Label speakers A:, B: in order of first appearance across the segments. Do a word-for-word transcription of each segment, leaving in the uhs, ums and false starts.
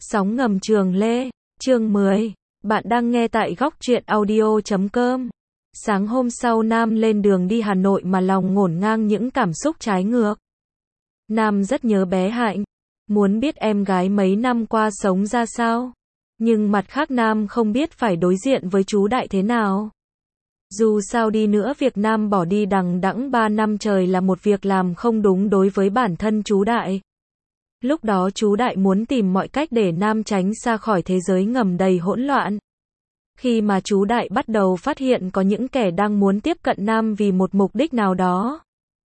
A: Sóng ngầm Trường Lê, chương mười. Bạn đang nghe tại góc truyện audio chấm com. Sáng hôm sau Nam lên đường đi Hà Nội mà lòng ngổn ngang những cảm xúc trái ngược. Nam rất nhớ bé Hạnh, muốn biết em gái mấy năm qua sống ra sao. Nhưng mặt khác Nam không biết phải đối diện với chú Đại thế nào. Dù sao đi nữa việc Nam bỏ đi đằng đẵng ba năm trời là một việc làm không đúng đối với bản thân chú Đại. Lúc đó chú Đại muốn tìm mọi cách để Nam tránh xa khỏi thế giới ngầm đầy hỗn loạn. Khi mà chú Đại bắt đầu phát hiện có những kẻ đang muốn tiếp cận Nam vì một mục đích nào đó.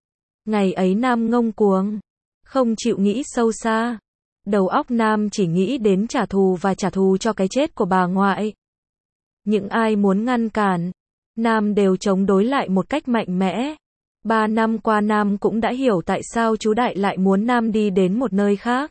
A: Ngày ấy Nam ngông cuồng, không chịu nghĩ sâu xa. Đầu óc Nam chỉ nghĩ đến trả thù và trả thù cho cái chết của bà ngoại. Những ai muốn ngăn cản, Nam đều chống đối lại một cách mạnh mẽ. Ba năm qua Nam cũng đã hiểu tại sao chú Đại lại muốn Nam đi đến một nơi khác.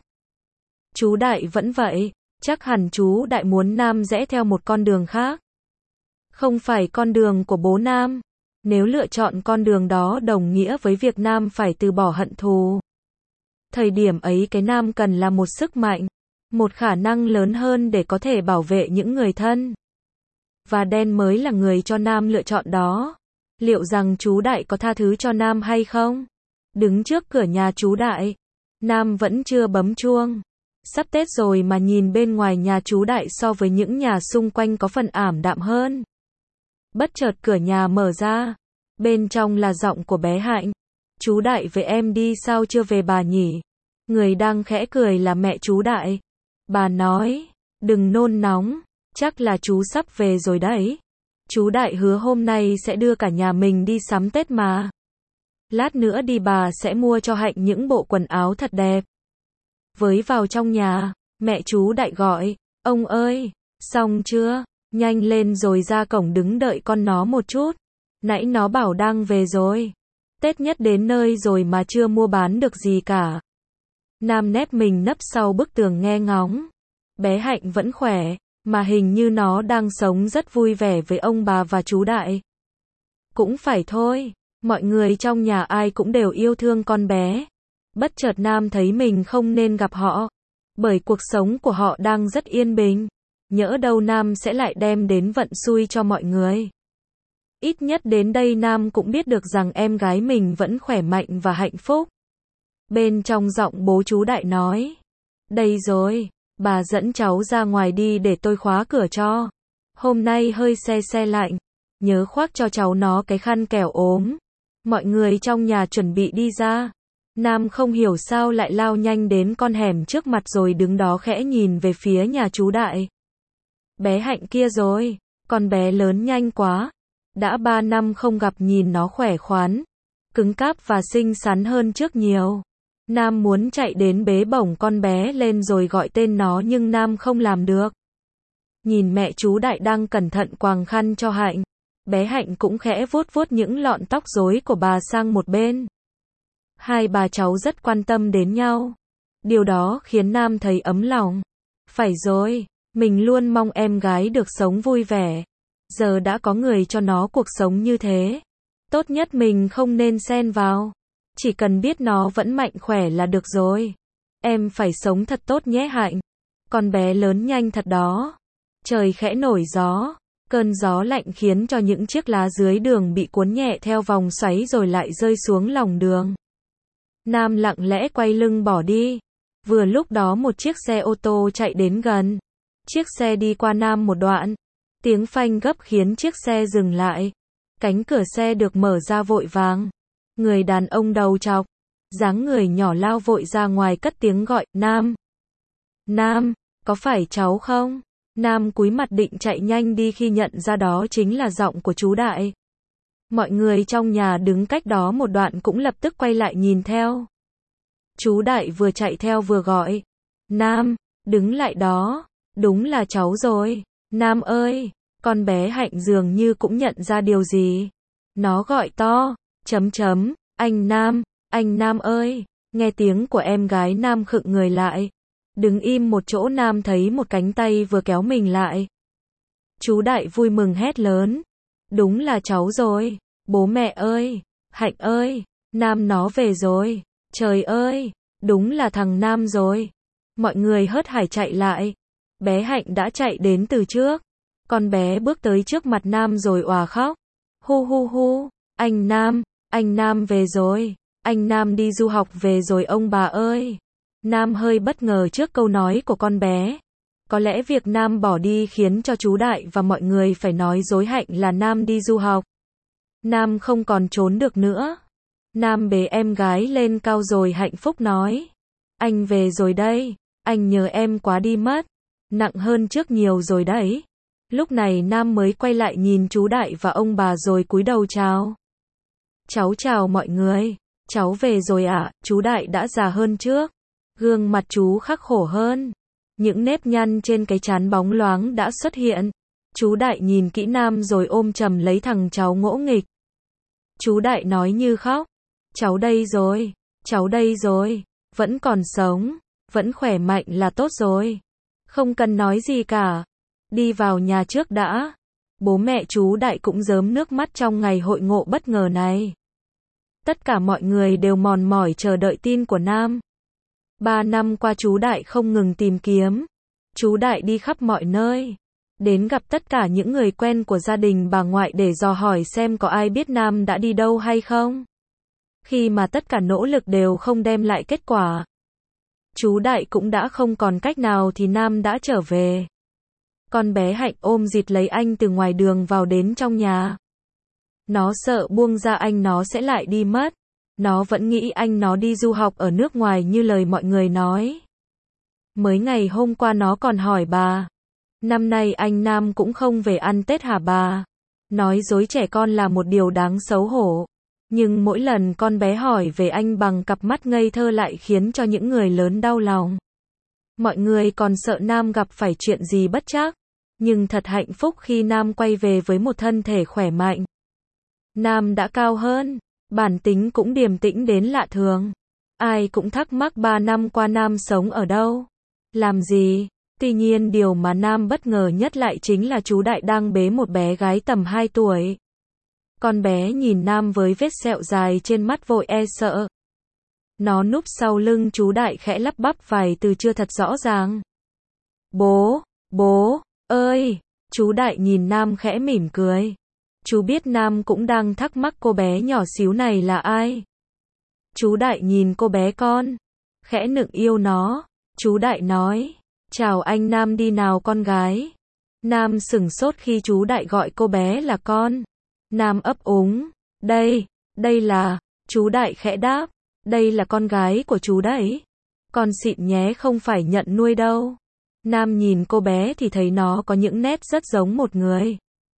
A: Chú Đại vẫn vậy, chắc hẳn chú Đại muốn Nam rẽ theo một con đường khác. Không phải con đường của bố Nam. Nếu lựa chọn con đường đó đồng nghĩa với việc Nam phải từ bỏ hận thù. Thời điểm ấy cái Nam cần là một sức mạnh, một khả năng lớn hơn để có thể bảo vệ những người thân. Và đen mới là người cho Nam lựa chọn đó. Liệu rằng chú Đại có tha thứ cho Nam hay không? Đứng trước cửa nhà chú Đại, Nam vẫn chưa bấm chuông. Sắp Tết rồi mà nhìn bên ngoài nhà chú Đại so với những nhà xung quanh có phần ảm đạm hơn. Bất chợt cửa nhà mở ra, bên trong là giọng của bé Hạnh. Chú Đại về em đi sao chưa về bà nhỉ? Người đang khẽ cười là mẹ chú Đại. Bà nói, đừng nôn nóng, chắc là chú sắp về rồi đấy. Chú Đại hứa hôm nay sẽ đưa cả nhà mình đi sắm Tết mà. Lát nữa đi bà sẽ mua cho Hạnh những bộ quần áo thật đẹp. Với vào trong nhà, mẹ chú Đại gọi, ông ơi, xong chưa? Nhanh lên rồi ra cổng đứng đợi con nó một chút. Nãy nó bảo đang về rồi. Tết nhất đến nơi rồi mà chưa mua bán được gì cả. Nam nép mình nấp sau bức tường nghe ngóng. Bé Hạnh vẫn khỏe, mà hình như nó đang sống rất vui vẻ với ông bà và chú Đại. Cũng phải thôi, mọi người trong nhà ai cũng đều yêu thương con bé. Bất chợt Nam thấy mình không nên gặp họ, bởi cuộc sống của họ đang rất yên bình. Nhỡ đâu Nam sẽ lại đem đến vận xui cho mọi người. Ít nhất đến đây Nam cũng biết được rằng em gái mình vẫn khỏe mạnh và hạnh phúc. Bên trong giọng bố chú Đại nói, đây rồi, bà dẫn cháu ra ngoài đi để tôi khóa cửa cho. Hôm nay hơi se se lạnh, nhớ khoác cho cháu nó cái khăn kẻo ốm. Mọi người trong nhà chuẩn bị đi ra. Nam không hiểu sao lại lao nhanh đến con hẻm trước mặt rồi đứng đó khẽ nhìn về phía nhà chú Đại. Bé Hạnh kia rồi, con bé lớn nhanh quá. Đã ba năm không gặp nhìn nó khỏe khoắn, cứng cáp và xinh xắn hơn trước nhiều. Nam muốn chạy đến bế bổng con bé lên rồi gọi tên nó nhưng Nam không làm được. Nhìn mẹ chú Đại đang cẩn thận quàng khăn cho Hạnh, bé Hạnh cũng khẽ vuốt vuốt những lọn tóc rối của bà sang một bên. Hai bà cháu rất quan tâm đến nhau. Điều đó khiến Nam thấy ấm lòng. Phải rồi, mình luôn mong em gái được sống vui vẻ. Giờ đã có người cho nó cuộc sống như thế. Tốt nhất mình không nên xen vào. Chỉ cần biết nó vẫn mạnh khỏe là được rồi. Em phải sống thật tốt nhé Hạnh. Con bé lớn nhanh thật đó. Trời khẽ nổi gió. Cơn gió lạnh khiến cho những chiếc lá dưới đường bị cuốn nhẹ theo vòng xoáy rồi lại rơi xuống lòng đường. Nam lặng lẽ quay lưng bỏ đi. Vừa lúc đó một chiếc xe ô tô chạy đến gần. Chiếc xe đi qua Nam một đoạn. Tiếng phanh gấp khiến chiếc xe dừng lại. Cánh cửa xe được mở ra vội vàng. Người đàn ông đầu trọc, dáng người nhỏ lao vội ra ngoài cất tiếng gọi, Nam. Nam, có phải cháu không? Nam cúi mặt định chạy nhanh đi khi nhận ra đó chính là giọng của chú Đại. Mọi người trong nhà đứng cách đó một đoạn cũng lập tức quay lại nhìn theo. Chú Đại vừa chạy theo vừa gọi, Nam, đứng lại đó, đúng là cháu rồi. Nam ơi, con bé Hạnh dường như cũng nhận ra điều gì. Nó gọi to, chấm chấm, anh Nam, anh Nam ơi. Nghe tiếng của em gái Nam khựng người lại. Đứng im một chỗ Nam thấy một cánh tay vừa kéo mình lại. Chú Đại vui mừng hét lớn. Đúng là cháu rồi, bố mẹ ơi, Hạnh ơi, Nam nó về rồi. Trời ơi, đúng là thằng Nam rồi. Mọi người hớt hải chạy lại. Bé Hạnh đã chạy đến từ trước. Con bé bước tới trước mặt Nam rồi òa khóc. Hu hu hu, anh Nam, anh Nam về rồi. Anh Nam đi du học về rồi ông bà ơi. Nam hơi bất ngờ trước câu nói của con bé. Có lẽ việc Nam bỏ đi khiến cho chú Đại và mọi người phải nói dối Hạnh là Nam đi du học. Nam không còn trốn được nữa. Nam bế em gái lên cao rồi hạnh phúc nói. Anh về rồi đây, anh nhớ em quá đi mất. Nặng hơn trước nhiều rồi đấy. Lúc này Nam mới quay lại nhìn chú Đại và ông bà rồi cúi đầu chào. Cháu chào mọi người, cháu về rồi ạ, à? Chú Đại đã già hơn trước. Gương mặt chú khắc khổ hơn. Những nếp nhăn trên cái trán bóng loáng đã xuất hiện. Chú Đại nhìn kỹ Nam rồi ôm chầm lấy thằng cháu ngỗ nghịch. Chú Đại nói như khóc. Cháu đây rồi, cháu đây rồi, vẫn còn sống, vẫn khỏe mạnh là tốt rồi. Không cần nói gì cả. Đi vào nhà trước đã. Bố mẹ chú Đại cũng rớm nước mắt trong ngày hội ngộ bất ngờ này. Tất cả mọi người đều mòn mỏi chờ đợi tin của Nam. Ba năm qua chú Đại không ngừng tìm kiếm. Chú Đại đi khắp mọi nơi. Đến gặp tất cả những người quen của gia đình bà ngoại để dò hỏi xem có ai biết Nam đã đi đâu hay không. Khi mà tất cả nỗ lực đều không đem lại kết quả. Chú Đại cũng đã không còn cách nào thì Nam đã trở về. Con bé Hạnh ôm dịt lấy anh từ ngoài đường vào đến trong nhà. Nó sợ buông ra anh nó sẽ lại đi mất. Nó vẫn nghĩ anh nó đi du học ở nước ngoài như lời mọi người nói. Mới ngày hôm qua nó còn hỏi bà. Năm nay anh Nam cũng không về ăn Tết hả bà? Nói dối trẻ con là một điều đáng xấu hổ. Nhưng mỗi lần con bé hỏi về anh bằng cặp mắt ngây thơ lại khiến cho những người lớn đau lòng. Mọi người còn sợ Nam gặp phải chuyện gì bất trắc. Nhưng thật hạnh phúc khi Nam quay về với một thân thể khỏe mạnh. Nam đã cao hơn. Bản tính cũng điềm tĩnh đến lạ thường. Ai cũng thắc mắc ba năm qua Nam sống ở đâu? Làm gì? Tuy nhiên điều mà Nam bất ngờ nhất lại chính là chú Đại đang bế một bé gái tầm hai tuổi. Con bé nhìn Nam với vết sẹo dài trên mắt vội e sợ. Nó núp sau lưng chú Đại khẽ lắp bắp vài từ chưa thật rõ ràng. Bố, bố, ơi, chú Đại nhìn Nam khẽ mỉm cười. Chú biết Nam cũng đang thắc mắc cô bé nhỏ xíu này là ai. Chú Đại nhìn cô bé con, khẽ nựng yêu nó. Chú Đại nói, chào anh Nam đi nào con gái. Nam sửng sốt khi chú Đại gọi cô bé là con. Nam ấp úng, đây, đây là, chú Đại khẽ đáp, đây là con gái của chú đấy. Con xịn nhé không phải nhận nuôi đâu. Nam nhìn cô bé thì thấy nó có những nét rất giống một người.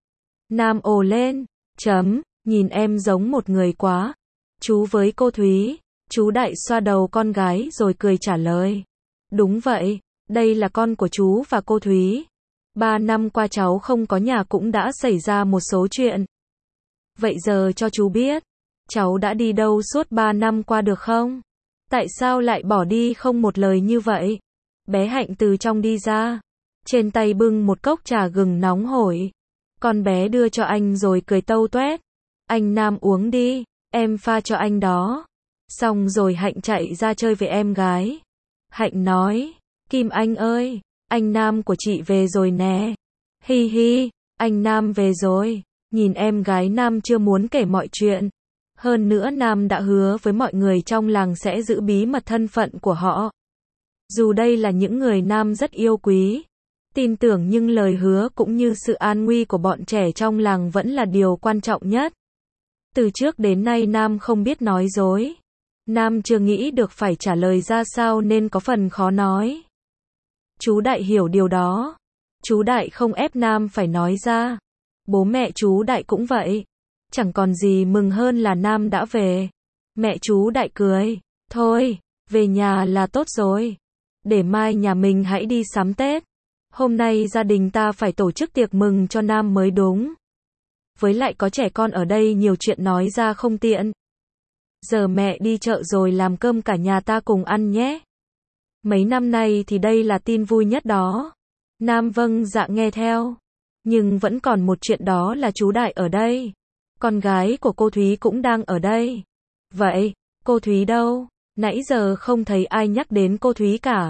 A: Nam ồ lên, chấm, nhìn em giống một người quá. Chú với cô Thúy, chú Đại xoa đầu con gái rồi cười trả lời. Đúng vậy, đây là con của chú và cô Thúy. Ba năm qua cháu không có nhà cũng đã xảy ra một số chuyện. Vậy giờ cho chú biết, cháu đã đi đâu suốt ba năm qua được không? Tại sao lại bỏ đi không một lời như vậy? Bé Hạnh từ trong đi ra, trên tay bưng một cốc trà gừng nóng hổi. Con bé đưa cho anh rồi cười tâu toét. Anh Nam uống đi, em pha cho anh đó. Xong rồi Hạnh chạy ra chơi với em gái. Hạnh nói, Kim Anh ơi, anh Nam của chị về rồi nè. Hi hi, anh Nam về rồi. Nhìn em gái Nam chưa muốn kể mọi chuyện. Hơn nữa Nam đã hứa với mọi người trong làng sẽ giữ bí mật thân phận của họ. Dù đây là những người Nam rất yêu quý, tin tưởng nhưng lời hứa cũng như sự an nguy của bọn trẻ trong làng vẫn là điều quan trọng nhất. Từ trước đến nay Nam không biết nói dối. Nam chưa nghĩ được phải trả lời ra sao nên có phần khó nói. Chú Đại hiểu điều đó. Chú Đại không ép Nam phải nói ra. Bố mẹ chú Đại cũng vậy. Chẳng còn gì mừng hơn là Nam đã về. Mẹ chú Đại cười. Thôi, về nhà là tốt rồi. Để mai nhà mình hãy đi sắm Tết. Hôm nay gia đình ta phải tổ chức tiệc mừng cho Nam mới đúng. Với lại có trẻ con ở đây nhiều chuyện nói ra không tiện. Giờ mẹ đi chợ rồi làm cơm cả nhà ta cùng ăn nhé. Mấy năm nay thì đây là tin vui nhất đó. Nam vâng dạ nghe theo. Nhưng vẫn còn một chuyện đó là chú Đại ở đây. Con gái của cô Thúy cũng đang ở đây. Vậy, cô Thúy đâu? Nãy giờ không thấy ai nhắc đến cô Thúy cả.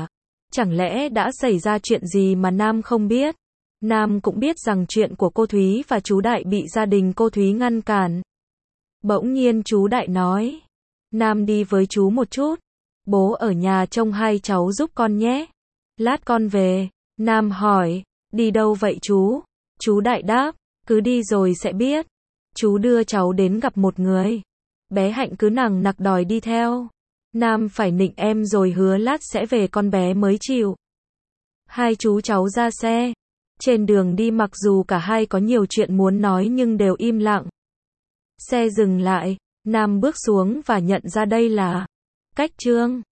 A: Chẳng lẽ đã xảy ra chuyện gì mà Nam không biết? Nam cũng biết rằng chuyện của cô Thúy và chú Đại bị gia đình cô Thúy ngăn cản. Bỗng nhiên chú Đại nói, Nam đi với chú một chút. Bố ở nhà trông hai cháu giúp con nhé. Lát con về. Nam hỏi, đi đâu vậy chú? Chú Đại đáp, cứ đi rồi sẽ biết. Chú đưa cháu đến gặp một người. Bé Hạnh cứ nằng nặc đòi đi theo. Nam phải nịnh em rồi hứa lát sẽ về con bé mới chịu. Hai chú cháu ra xe. Trên đường đi mặc dù cả hai có nhiều chuyện muốn nói nhưng đều im lặng. Xe dừng lại, Nam bước xuống và nhận ra đây là Cách Trương.